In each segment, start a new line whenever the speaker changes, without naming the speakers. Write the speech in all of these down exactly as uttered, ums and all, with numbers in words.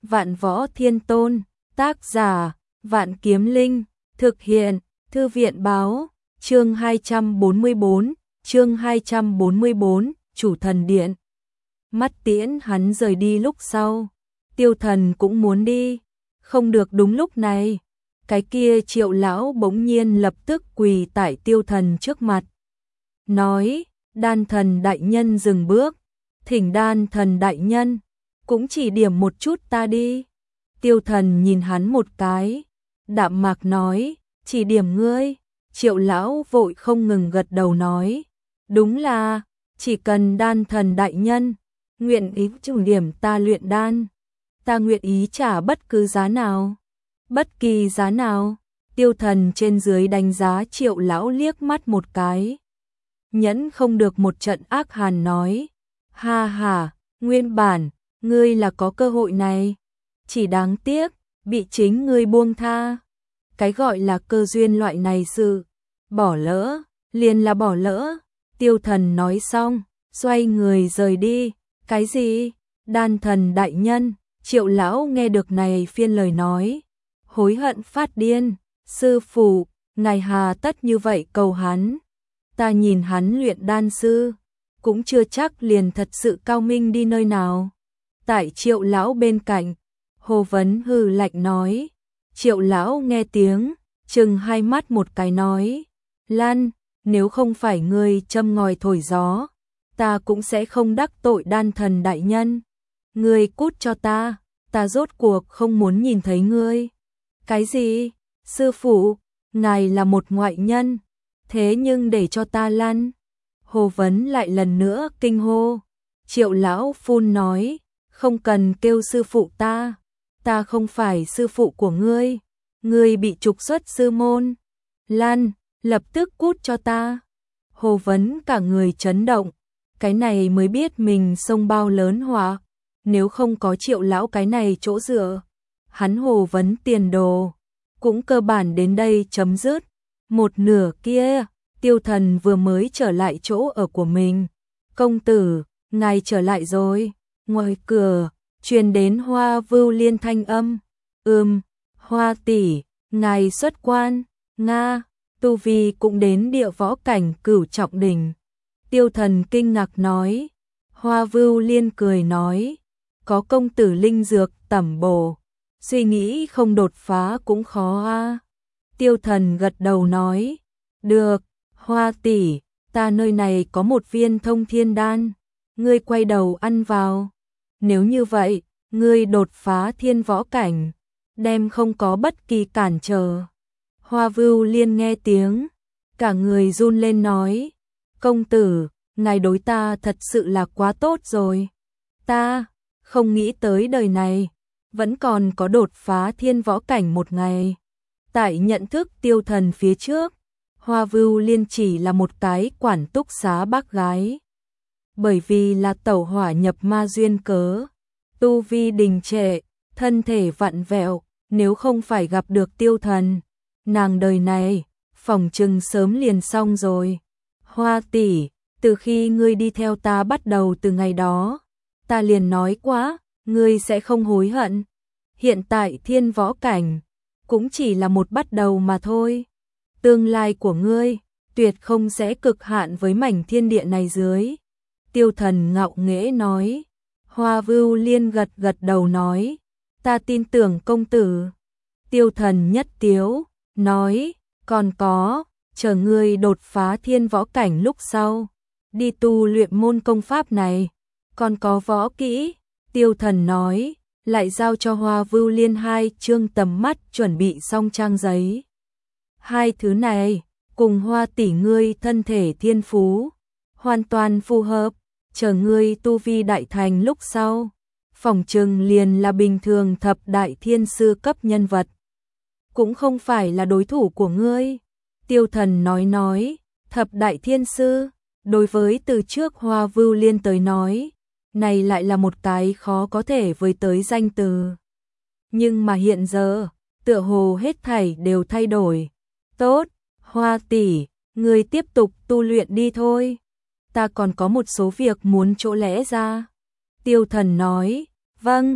Vạn Võ Thiên Tôn, tác giả, Vạn Kiếm Linh, thực hiện, Thư viện Báo, chương hai trăm bốn mươi bốn, chương hai trăm bốn mươi bốn, Chủ Thần Điện. Mắt tiễn hắn rời đi lúc sau, Tiêu Thần cũng muốn đi, không được đúng lúc này. Cái kia Triệu lão bỗng nhiên lập tức quỳ tại Tiêu Thần trước mặt. Nói, Đan Thần đại nhân dừng bước, thỉnh Đan Thần đại nhân, cũng chỉ điểm một chút ta đi. Tiêu Thần nhìn hắn một cái, đạm mạc nói, chỉ điểm ngươi. Triệu lão vội không ngừng gật đầu nói, đúng là, chỉ cần Đan Thần đại nhân nguyện ý trùng điểm ta luyện đan, ta nguyện ý trả bất cứ giá nào. Bất kỳ giá nào. Tiêu Thần trên dưới đánh giá Triệu lão liếc mắt một cái, nhẫn không được một trận ác hàn nói, ha ha, nguyên bản ngươi là có cơ hội này, chỉ đáng tiếc bị chính ngươi buông tha. Cái gọi là cơ duyên loại này sự bỏ lỡ liền là bỏ lỡ. Tiêu Thần nói xong, xoay người rời đi. Cái gì? Đan Thần đại nhân? Triệu lão nghe được này phiên lời nói, hối hận phát điên. Sư phụ, ngài hà tất như vậy cầu hắn? Ta nhìn hắn luyện đan sư, cũng chưa chắc liền thật sự cao minh đi nơi nào. Tại Triệu lão bên cạnh, Hồ Vấn hừ lạnh nói. Triệu lão nghe tiếng, chừng hai mắt một cái nói, Lan, nếu không phải ngươi châm ngòi thổi gió, ta cũng sẽ không đắc tội Đan Thần đại nhân. Ngươi cút cho ta, ta rốt cuộc không muốn nhìn thấy ngươi. Cái gì? Sư phụ, ngài là một ngoại nhân, thế nhưng để cho ta lăn. Hồ Vấn lại lần nữa kinh hô. Triệu lão phun nói, không cần kêu sư phụ ta, ta không phải sư phụ của ngươi, ngươi bị trục xuất sư môn. Lan, lập tức cút cho ta. Hồ Vấn cả người chấn động, cái này mới biết mình xông bao lớn họa. Nếu không có Triệu lão cái này chỗ dựa, hắn Hồ Vấn tiền đồ cũng cơ bản đến đây chấm dứt. Một nửa kia, Tiêu Thần vừa mới trở lại chỗ ở của mình. Công tử, ngài trở lại rồi. Ngoài cửa truyền đến Hoa Vưu Liên thanh âm. Ừm, Hoa tỷ, ngài xuất quan. Nga, tu vi cũng đến địa võ cảnh cửu trọng đỉnh. Tiêu Thần kinh ngạc nói. Hoa Vưu Liên cười nói, có công tử linh dược tẩm bổ, suy nghĩ không đột phá cũng khó a. Tiêu Thần gật đầu nói, được, Hoa tỷ, ta nơi này có một viên thông thiên đan, ngươi quay đầu ăn vào. Nếu như vậy, ngươi đột phá thiên võ cảnh, đem không có bất kỳ cản trở. Hoa Vưu Liên nghe tiếng, cả người run lên nói, công tử, ngài đối ta thật sự là quá tốt rồi. Ta không nghĩ tới đời này vẫn còn có đột phá thiên võ cảnh một ngày. Tại nhận thức Tiêu Thần phía trước, Hoa Vưu Liên chỉ là một cái quản túc xá bác gái. Bởi vì là tẩu hỏa nhập ma duyên cớ, tu vi đình trệ, thân thể vặn vẹo, nếu không phải gặp được Tiêu Thần, nàng đời này phỏng chừng sớm liền xong rồi. Hoa tỷ, từ khi ngươi đi theo ta bắt đầu từ ngày đó, ta liền nói quá, ngươi sẽ không hối hận. Hiện tại thiên võ cảnh cũng chỉ là một bắt đầu mà thôi. Tương lai của ngươi tuyệt không sẽ cực hạn với mảnh thiên địa này dưới. Tiêu Thần ngạo nghễ nói. Hoa Vưu Liên gật gật đầu nói, ta tin tưởng công tử. Tiêu Thần nhất tiếu, nói, còn có, chờ ngươi đột phá thiên võ cảnh lúc sau, đi tu luyện môn công pháp này, còn có võ kỹ. Tiêu Thần nói, lại giao cho Hoa Vưu Liên hai chương tầm mắt chuẩn bị xong trang giấy. Hai thứ này, cùng Hoa tỷ ngươi thân thể thiên phú, hoàn toàn phù hợp, chờ ngươi tu vi đại thành lúc sau, phỏng chừng liền là bình thường thập đại thiên sư cấp nhân vật, cũng không phải là đối thủ của ngươi. Tiêu Thần nói nói, thập đại thiên sư, đối với từ trước Hoa Vưu Liên tới nói, này lại là một cái khó có thể với tới danh từ. Nhưng mà hiện giờ, tựa hồ hết thảy đều thay đổi. Tốt, Hoa tỷ, ngươi tiếp tục tu luyện đi thôi. Ta còn có một số việc muốn chỗ lẽ ra. Tiêu Thần nói, vâng.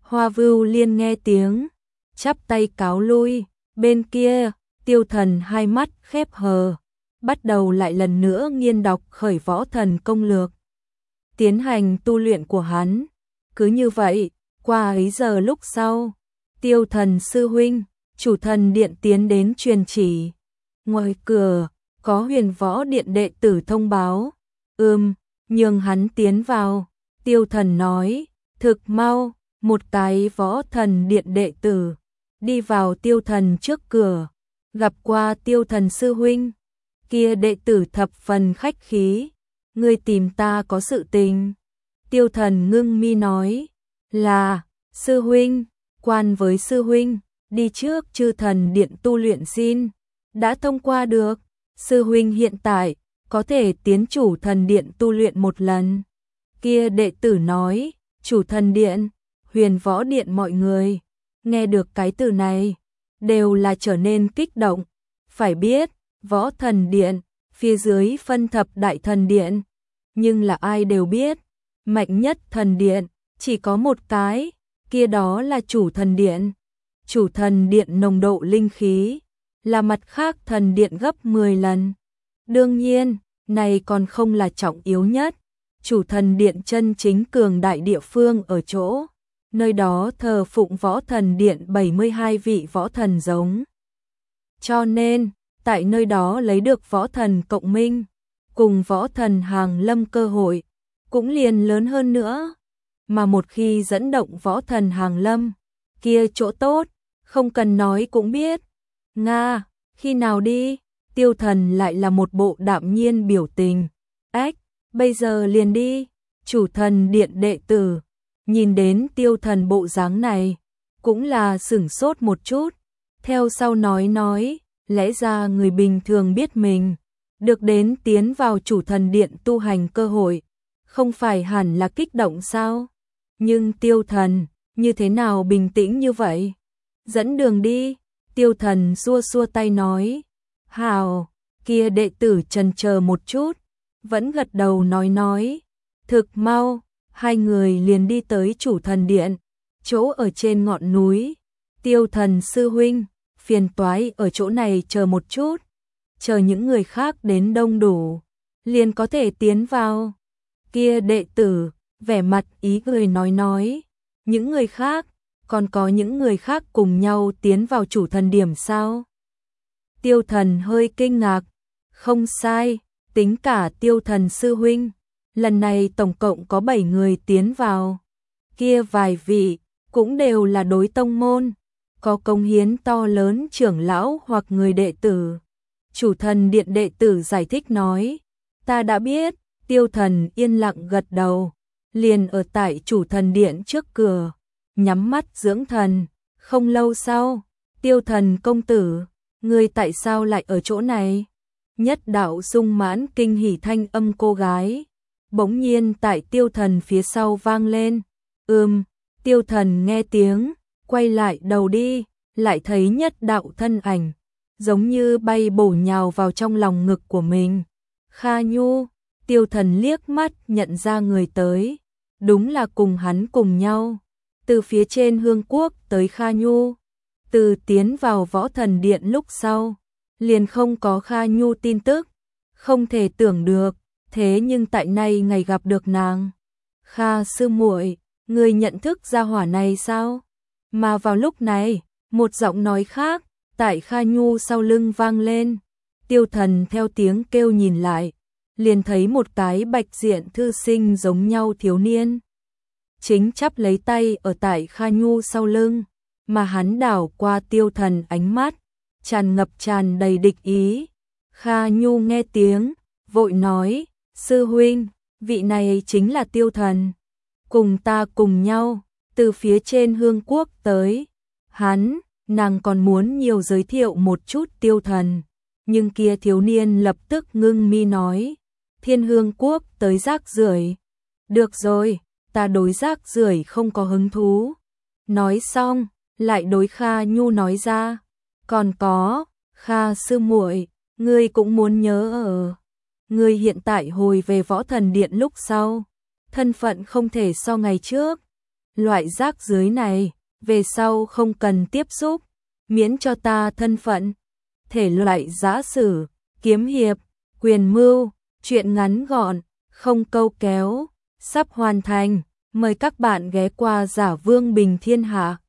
Hoa Vưu Liên nghe tiếng, chắp tay cáo lui, bên kia, Tiêu Thần hai mắt khép hờ, bắt đầu lại lần nữa nghiên đọc khởi võ thần công lược. Tiến hành tu luyện của hắn. Cứ như vậy, qua ấy giờ lúc sau, Tiêu Thần sư huynh, chủ thần điện tiến đến truyền chỉ. Ngoài cửa, có huyền võ điện đệ tử thông báo. Ừm, nhường hắn tiến vào. Tiêu Thần nói, thực mau, một cái võ thần điện đệ tử đi vào Tiêu Thần trước cửa, gặp qua Tiêu Thần sư huynh. Kia đệ tử thập phần khách khí, ngươi tìm ta có sự tình. Tiêu Thần ngưng mi nói, là, sư huynh, quan với sư huynh, đi trước chư thần điện tu luyện xin, đã thông qua được, sư huynh hiện tại, có thể tiến chủ thần điện tu luyện một lần. Kia đệ tử nói, chủ thần điện, huyền võ điện mọi người, nghe được cái từ này, đều là trở nên kích động, phải biết, võ thần điện, phía dưới phân thập đại thần điện, nhưng là ai đều biết, mạnh nhất thần điện, chỉ có một cái, kia đó là chủ thần điện. Chủ thần điện nồng độ linh khí, là mặt khác thần điện gấp mười lần. Đương nhiên, này còn không là trọng yếu nhất, chủ thần điện chân chính cường đại địa phương ở chỗ, nơi đó thờ phụng võ thần điện bảy mươi hai vị võ thần giống. Cho nên, tại nơi đó lấy được võ thần cộng minh, cùng võ thần hàng lâm cơ hội, cũng liền lớn hơn nữa. Mà một khi dẫn động võ thần hàng lâm, kia chỗ tốt, không cần nói cũng biết. Nga, khi nào đi? Tiêu Thần lại là một bộ đạm nhiên biểu tình. Ách, bây giờ liền đi. Chủ thần điện đệ tử, nhìn đến Tiêu Thần bộ dáng này, cũng là sửng sốt một chút. Theo sau nói nói, lẽ ra người bình thường biết mình, được đến tiến vào chủ thần điện tu hành cơ hội, không phải hẳn là kích động sao? Nhưng Tiêu Thần, như thế nào bình tĩnh như vậy? Dẫn đường đi, Tiêu Thần xua xua tay nói. Hào, kia đệ tử chần chờ một chút, vẫn gật đầu nói nói. Thực mau, hai người liền đi tới chủ thần điện, chỗ ở trên ngọn núi. Tiêu Thần sư huynh, phiền toái ở chỗ này chờ một chút, chờ những người khác đến đông đủ, liền có thể tiến vào. Kia đệ tử, vẻ mặt ý cười nói nói, những người khác, còn có những người khác cùng nhau tiến vào chủ thần điểm sao? Tiêu Thần hơi kinh ngạc, không sai, tính cả Tiêu Thần sư huynh, lần này tổng cộng có bảy người tiến vào. Kia vài vị, cũng đều là đối tông môn, có công hiến to lớn trưởng lão hoặc người đệ tử. Chủ thần điện đệ tử giải thích nói, ta đã biết. Tiêu Thần yên lặng gật đầu, liền ở tại chủ thần điện trước cửa, nhắm mắt dưỡng thần. Không lâu sau, Tiêu Thần công tử, ngươi tại sao lại ở chỗ này? Nhất đạo sung mãn kinh hỉ thanh âm cô gái, bỗng nhiên tại Tiêu Thần phía sau vang lên. Ừm, Tiêu Thần nghe tiếng, quay lại đầu đi, lại thấy nhất đạo thân ảnh, giống như bay bổ nhào vào trong lòng ngực của mình. Kha Nhu. Tiêu Thần liếc mắt nhận ra người tới, đúng là cùng hắn cùng nhau, từ phía trên Hương Quốc tới Kha Nhu. Từ tiến vào võ thần điện lúc sau, liền không có Kha Nhu tin tức, không thể tưởng được, thế nhưng tại nay ngày gặp được nàng. Kha sư muội, người nhận thức gia hỏa này sao? Mà vào lúc này, một giọng nói khác, tại Kha Nhu sau lưng vang lên. Tiêu Thần theo tiếng kêu nhìn lại, liền thấy một cái bạch diện thư sinh giống nhau thiếu niên, chính chắp lấy tay ở tại Kha Nhu sau lưng, mà hắn đảo qua Tiêu Thần ánh mắt, tràn ngập tràn đầy địch ý. Kha Nhu nghe tiếng, vội nói, sư huynh, vị này chính là Tiêu Thần, cùng ta cùng nhau, từ phía trên Hương Quốc tới. Hắn, nàng còn muốn nhiều giới thiệu một chút Tiêu Thần, nhưng kia thiếu niên lập tức ngưng mi nói, Thiên Hương Quốc tới rác rưởi. Được rồi, ta đối rác rưởi không có hứng thú. Nói xong, lại đối Kha Nhu nói ra, còn có, Kha sư muội, ngươi cũng muốn nhớ ở. Ngươi hiện tại hồi về võ thần điện lúc sau, thân phận không thể so ngày trước. loại rác rưới này, về sau không cần tiếp xúc, miễn cho ta thân phận. Thể loại giã sử, kiếm hiệp, quyền mưu, truyện ngắn gọn, không câu kéo, sắp hoàn thành. Mời các bạn ghé qua Giả Vương Bình Thiên Hạ.